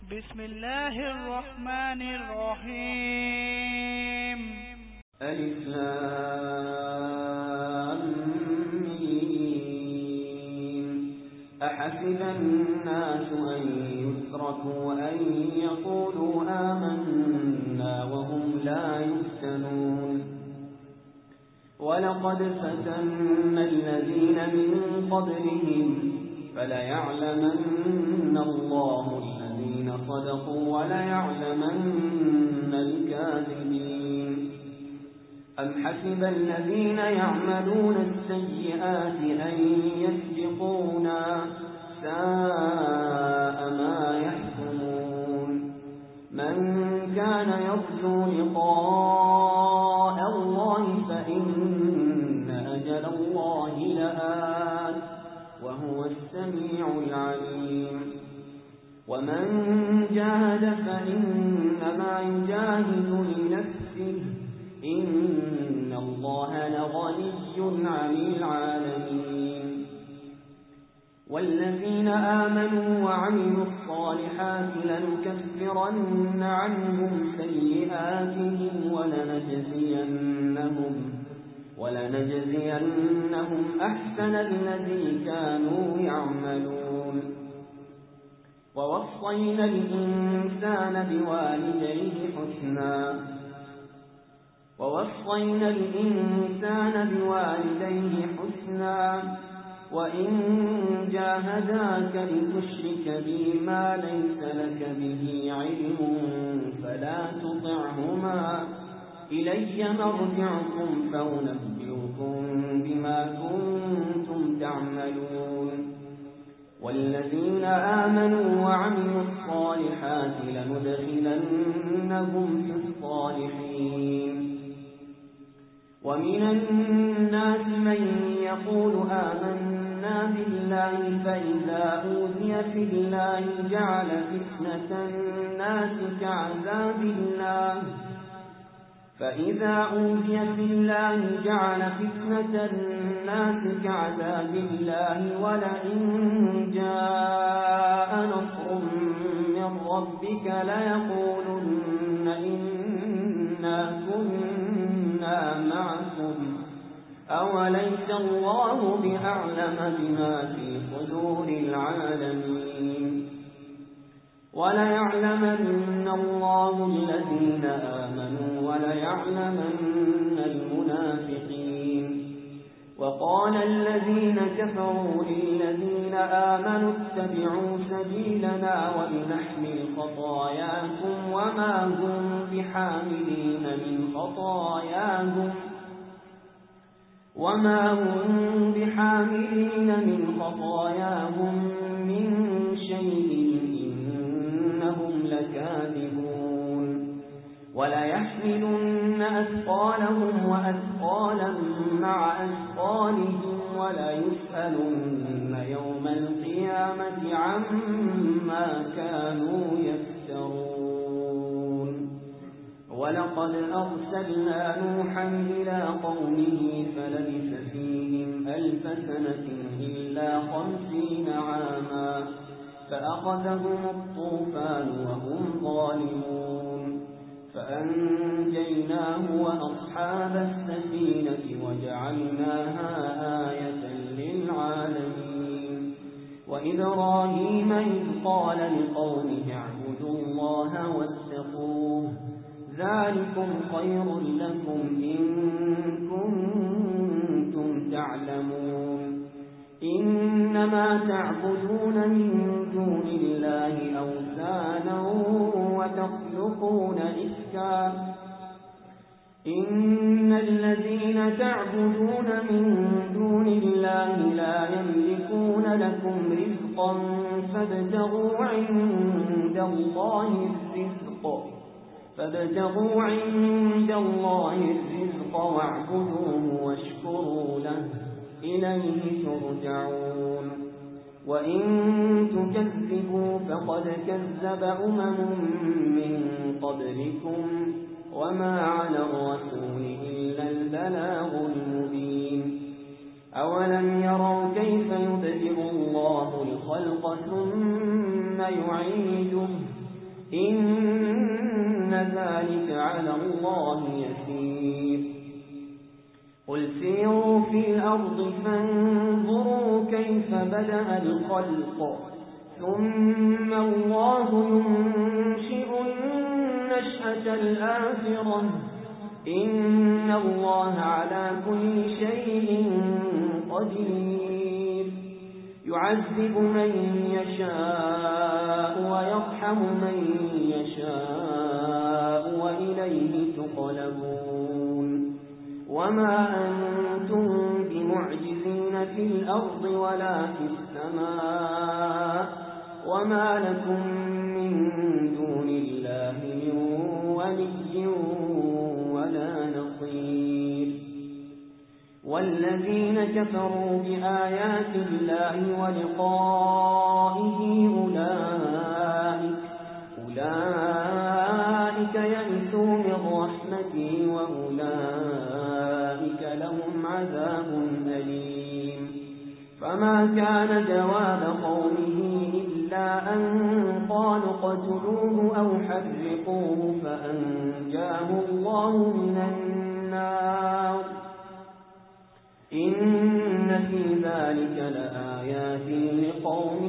بسم الله الرحمن الرحيم. ألف لام ميم. أحسب الناس أن يتركوا أن يقولوا آمنا وهم لا يفتنون ولقد فتنا الذين من قبلهم فليعلمن الله الذين صدقوا وليعلمن الكاذبين. أم حسب الذين يعملون السيئات أن يسبقونا ساء ما يحكمون. من كان يرجو لقاء الله فإن أجل الله لآت وهو السميع العليم. ومن جاهد فإنما يجاهد لنفسه إن الله لغني عن العالمين. والذين آمنوا وعملوا الصالحات لنكفرن عنهم سيئاتهم ولنجزينهم أحسن الذي كانوا يعملون. ووصينا الإنسان بوالديه حسنا وإن جاهداك لتشرك بي ما ليس لك به علم فلا تطعهما إلي مرجعكم فأنبئكم بما كنتم تعملون. والذين آمنوا وعملوا الصالحات لندخلنهم في الصالحين. ومن الناس من يقول آمنا بالله فإذا أوذي في الله جعل فتنة الناس كعذاب الله ولئن جاء نصر من ربك ليقولن إنا كنا معكم أوليس الله بأعلم بما في صدور العالمين. وليعلمن الله الذين آمنوا وليعلمن المنافقين. وقال الذين كفروا للذين آمنوا اتبعوا سبيلنا ولنحمل خطاياكم وما هم بحاملين من خطاياهم من شيء إنهم لكاذبون. وليحملن أثقالهم وأثقالا مع أثقالهم وليسألن يوم القيامة عما كانوا يفترون. ولقد أرسلنا نوحا إلى قومه فلبث فيهم 1000 سنة إلا 50 عاما فأخذهم الطوفان وهم ظالمون فأنجيناه وأصحاب السفينة وجعلناها آية للعالمين. وإبراهيم إذ قال لقومه اعبدوا الله واتقوه ذلكم خير لكم إن كنتم تعلمون. إنما تعبدون من دون الله أوثانا وتخلقون إفكا إن الذين تعبدون من دون الله لا يملكون لكم رزقا فابتغوا عند الله الرزق واعبدوه واشكروا له إليه ترجعون. وإن تكذبوا فقد كذب من قبلكم وما على الرسول إلا البلاغ المبين. أولم يروا كيف يبدئ الله الخلق ثم يعيده ذلك على الله يسير قل سيروا في الأرض فانظروا كيف بدأ الخلق ثم الله ينشئ النشأة الآخرة إن الله على كل شيء قدير يعذب من يشاء ويرحم من يشاء وإليه تقلبون وما أنتم بمعجزين في الأرض ولا في السماء وما لكم من دون الله من ولي ولا نصير والذين كفروا بآيات الله ولقائه أولئك يئسوا من رحمتي وأولئك لهم عذاب أليم فما كان جواب قومه إلا أن قالوا اقتلوه أو حرقوه فأنجاه الله من النار إن في ذلك لآيات لقوم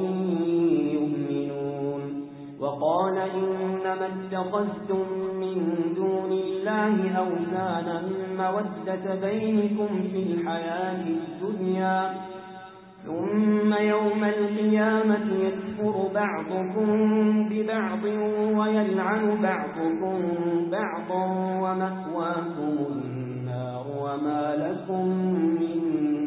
يؤمنون وقال إنما اتخذتم من دون الله أوثانا مودة بينكم في الحياة الدنيا ثم يوم القيامة يكفر بعضكم ببعض ويلعن بعضكم بعضا ومأواكم النار وما لكم من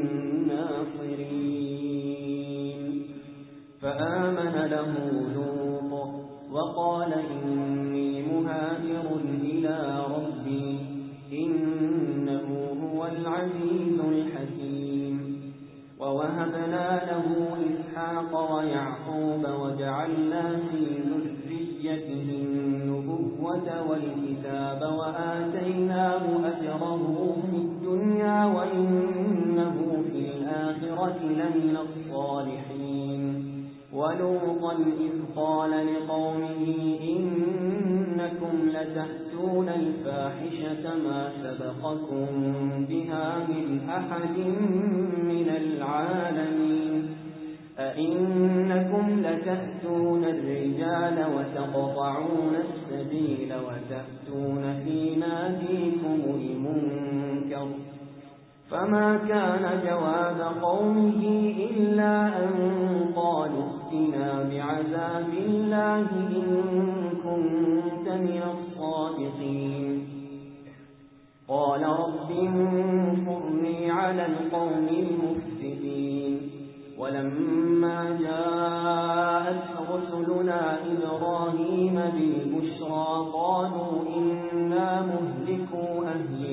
ناصرين فآمن له لوط وقال إني مهاجر إلى ربي إنه هو العزيز الحكيم ووهبنا له إسحاق ويعقوب وجعلنا في ذريته النبوة والكتاب وآتيناه أجره في الدنيا وإنه في الآخرة لمن الصالحين ولوطا إذ قال لقومه إنكم لتأتون الفاحشة ما سبقكم بها من أحد من العالمين أئنكم لتأتون الرجال وتقطعون السبيل وتأتون في ناديكم المنكر فما كان جواب قومه إلا أن قالوا ائتنا بعذاب الله إن كنت من الصادقين قال رب انصرني على القوم المفسدين ولما جاءت رسلنا إبراهيم بالبشرى قالوا إنا مهلكو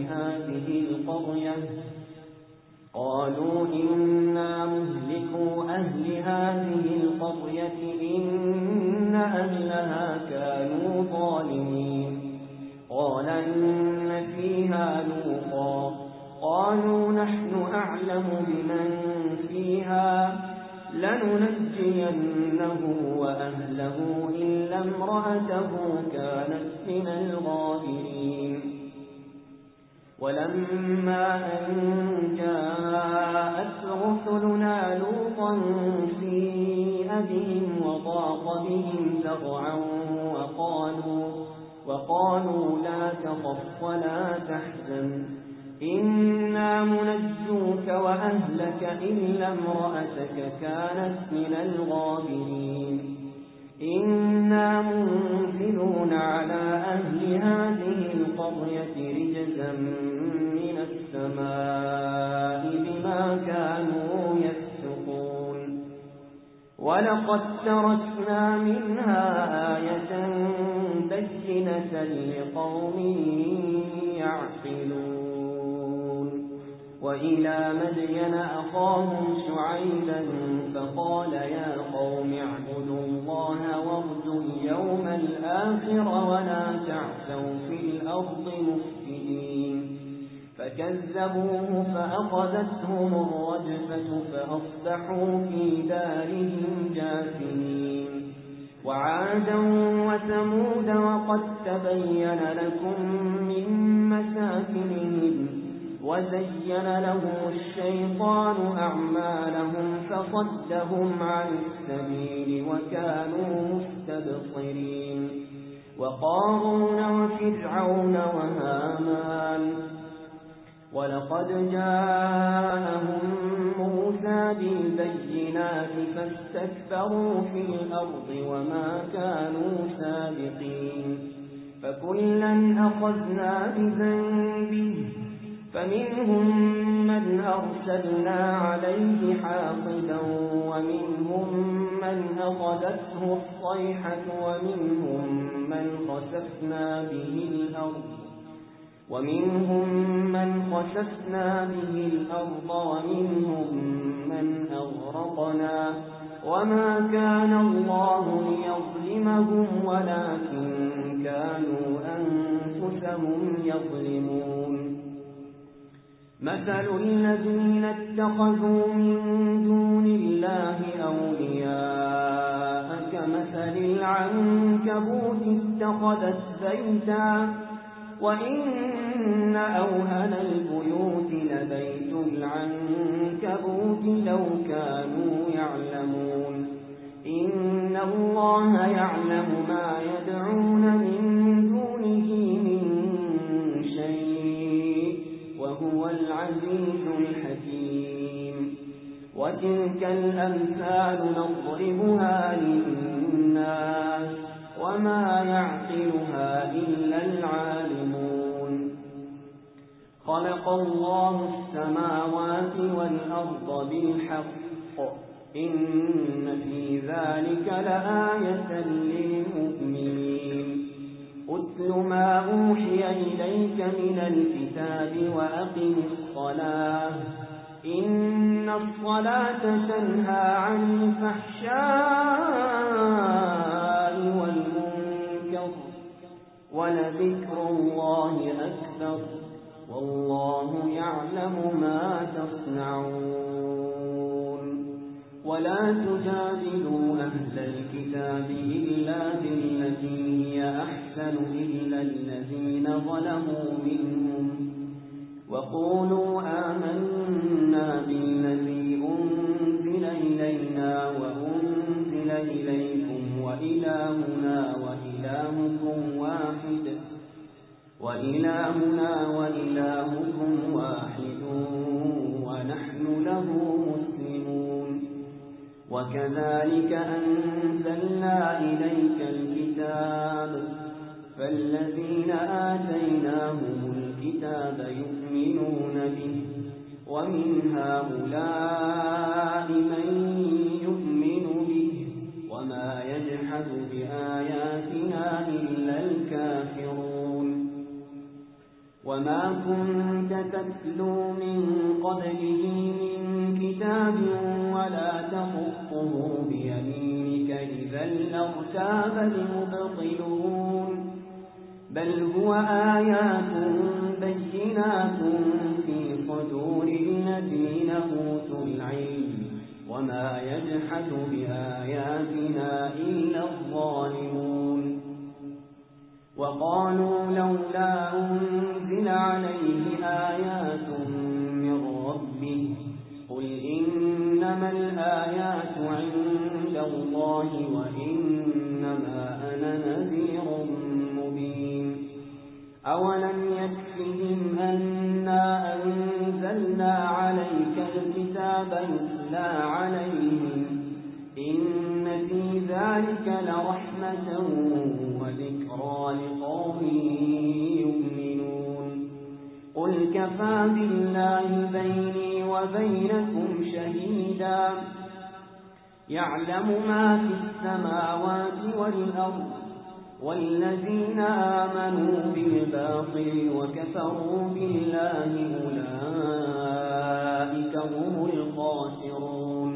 أهل هذه القرية إن أهلها كانوا ظالمين قال إن فيها لوطا قالوا نحن أعلم بمن فيها لننجينه وأهله إلا امرأته كانت من الغابرين ولما أن جاءت رسلنا لوطا سيء بهم وضاق بهم ذرعا وقالوا لا تخف ولا تحزن إنا منجوك وأهلك إلا امرأتك كانت من الغابرين إنا منزلون على أهل هذه القرية رجزا من السماء بما كانوا يفسقون ولقد تركنا منها آية بينة لقوم يعقلون وإلى مدين أخاهم شعيبا فقال يا قوم اعبدوا الله وارجوا اليوم الآخر ولا تعثوا في الأرض مفسدين فكذبوه فأخذتهم الرجفة فأصبحوا في دارهم جاثمين وعادا وثمود قد تبين لكم من مساكنهم وزين لهم الشيطان أعمالهم فصدهم عن السبيل وكانوا مستبصرين وقارون وفرعون وهامان ولقد جاءهم موسى بالبينات فاستكبروا في الأرض وما كانوا سابقين فكلا أخذنا بذنبه فمنهم من أرسلنا عليه حاصبا ومنهم من أخذته الصيحة ومنهم من خسفنا به الأرض ومنهم من أغرقنا وما كان الله ليظلمهم ولكن كانوا أنفسهم يظلمون مثل الذين اتخذوا من دون الله أولياء كمثل العنكبوت اتخذت بيتا وإن أوهن البيوت لبيت العنكبوت لو كانوا يعلمون إن الله يعلم ما يدعون من دونه من شيء وهو العزيز الحكيم وتلك الأمثال نضربها للناس وما يعقلها إلا العالمون خلق الله السماوات والأرض بالحق إن في ذلك لآية للمؤمنين أتل ما أوحي إليك من الكتاب وأقم الصلاة إن الصلاة تنهى عن الفحشاء والمنكر ولذكر الله أكبر والله يعلم ما تصنعون ولا تجادلوا أهل الكتاب إلا بالتي هي أحسن إلا الذين ظلموا منهم وقولوا آمنا بالذي أنزل إلينا وأنزل إليكم وإلهنا وإلهكم واحد ونحن له مسلمون وكذلك أنزلنا إليك الكتاب فالذين آتيناهم الكتاب يؤمنون به ومن هؤلاء من يؤمن به وما يجحد بآياتنا إلا الكافرون وما كنت تتلو من قبله من كتاب ولا تخطه بيمينك إذا لارتاب المبطلون بل هو آيات بينات في صدور الذين أوتوا العلم وما يجحد بآياتنا إلا الظالمون وقالوا لولا أنزل عليه آيات من ربه قل إنما الآيات عند الله وإنما أنا نذير مبين أولم يكفهم أنا أنزلنا عليك الكتاب يتلى عليهم إن في ذلك لرحمة وذكرى لقوم يؤمنون قل كفى بالله بيني وبينكم شهيدا يعلم ما في السماوات والأرض والذين آمنوا بالباطل وكفروا بالله أولئك هم الخاسرون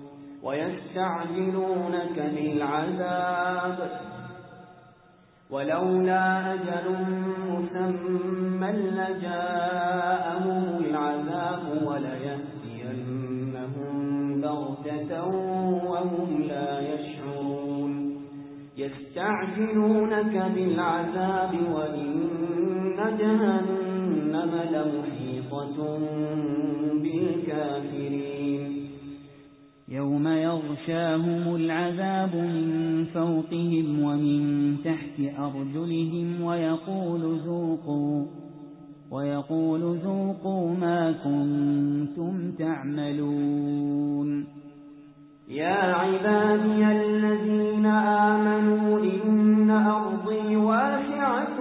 ويستعجلونك بالعذاب ولولا أجل مسمى لجاءهم العذاب وليأتينهم بغتة وهم لا يشعرون يستعجلونك بالعذاب وإن جهنم لمحيطة بالكافرين يوم يغشاهم العذاب من فوقهم ومن تحت أرجلهم ويقول ذوقوا ما كنتم تعملون يا عبادي الذين آمنوا إن أرضي واسعة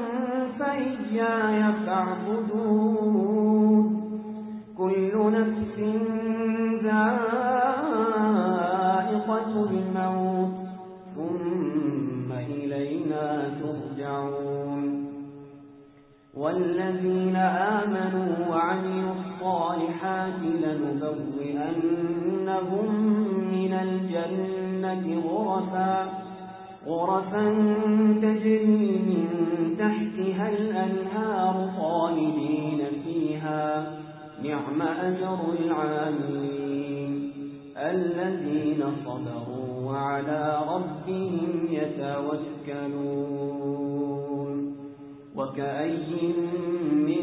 فإياي فاعبدون كل نفس ذائقة الموت ثم إلينا ترجعون والذين آمنوا وعملوا الصالحات لنبوئنهم من الجنة غرفا تجري من تحتها الأنهار خالدين فيها نعم أجر العاملين الذين صبروا وعلى ربهم يتوكلون وكأي من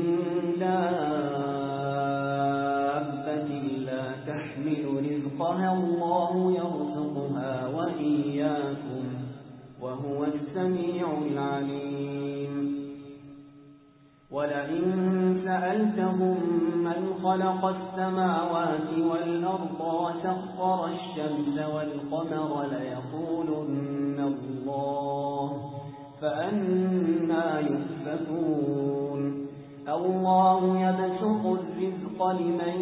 دابة لا تحمل رزقها الله يرزقها وإياكم وهو السميع العليم ولئن سألتهم من خلق السماوات والأرض وسخر الشمس والقمر ليقولن الله فأنى يؤفكون الله يبسط الرزق لمن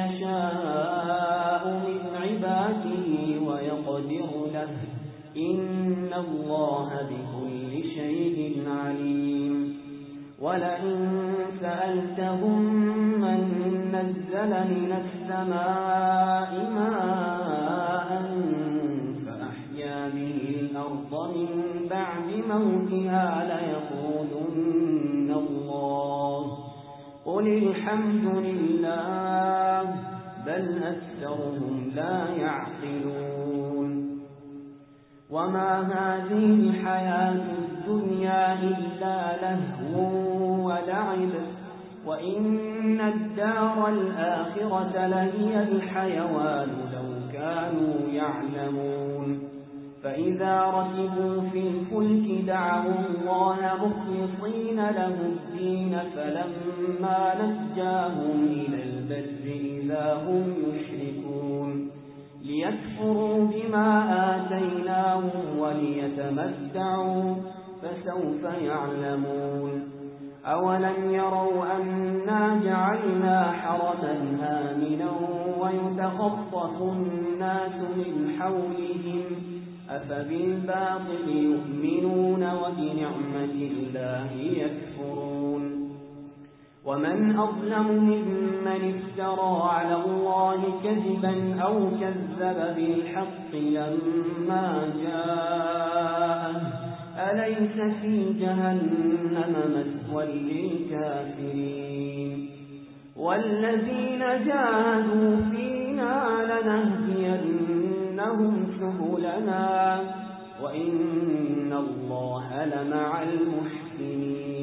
يشاء من عباده ويقدر له إن الله بكل شيء عليم ولئن سألتهم من نزل من السماء ماء فأحيا به الأرض من بعد موتها ليقولن الله قل الحمد لله بل أكثرهم لا يعقلون وما هذه الحياة الدنيا إلا لهو ولعب وإن الدار الآخرة لهي الحيوان لو كانوا يعلمون فإذا ركبوا في الفلك دعوا الله مخلصين له الدين فلما نجاهم إلى البر إذا هم يشركون ليكفروا بما آتيناهم وليتمتعوا فسوف يعلمون أولم يروا أنا جعلنا حرما آمنا ويتخطف الناس من حولهم أفبالباطل يؤمنون وبنعمة الله يكفرون ومن أظلم ممن افترى على الله كذبا أو كذب بالحق لما جاءه أليس في جهنم مثوى للكافرين والذين جاهدوا فينا لنهدينهم سبلنا وإن الله لمع المحسنين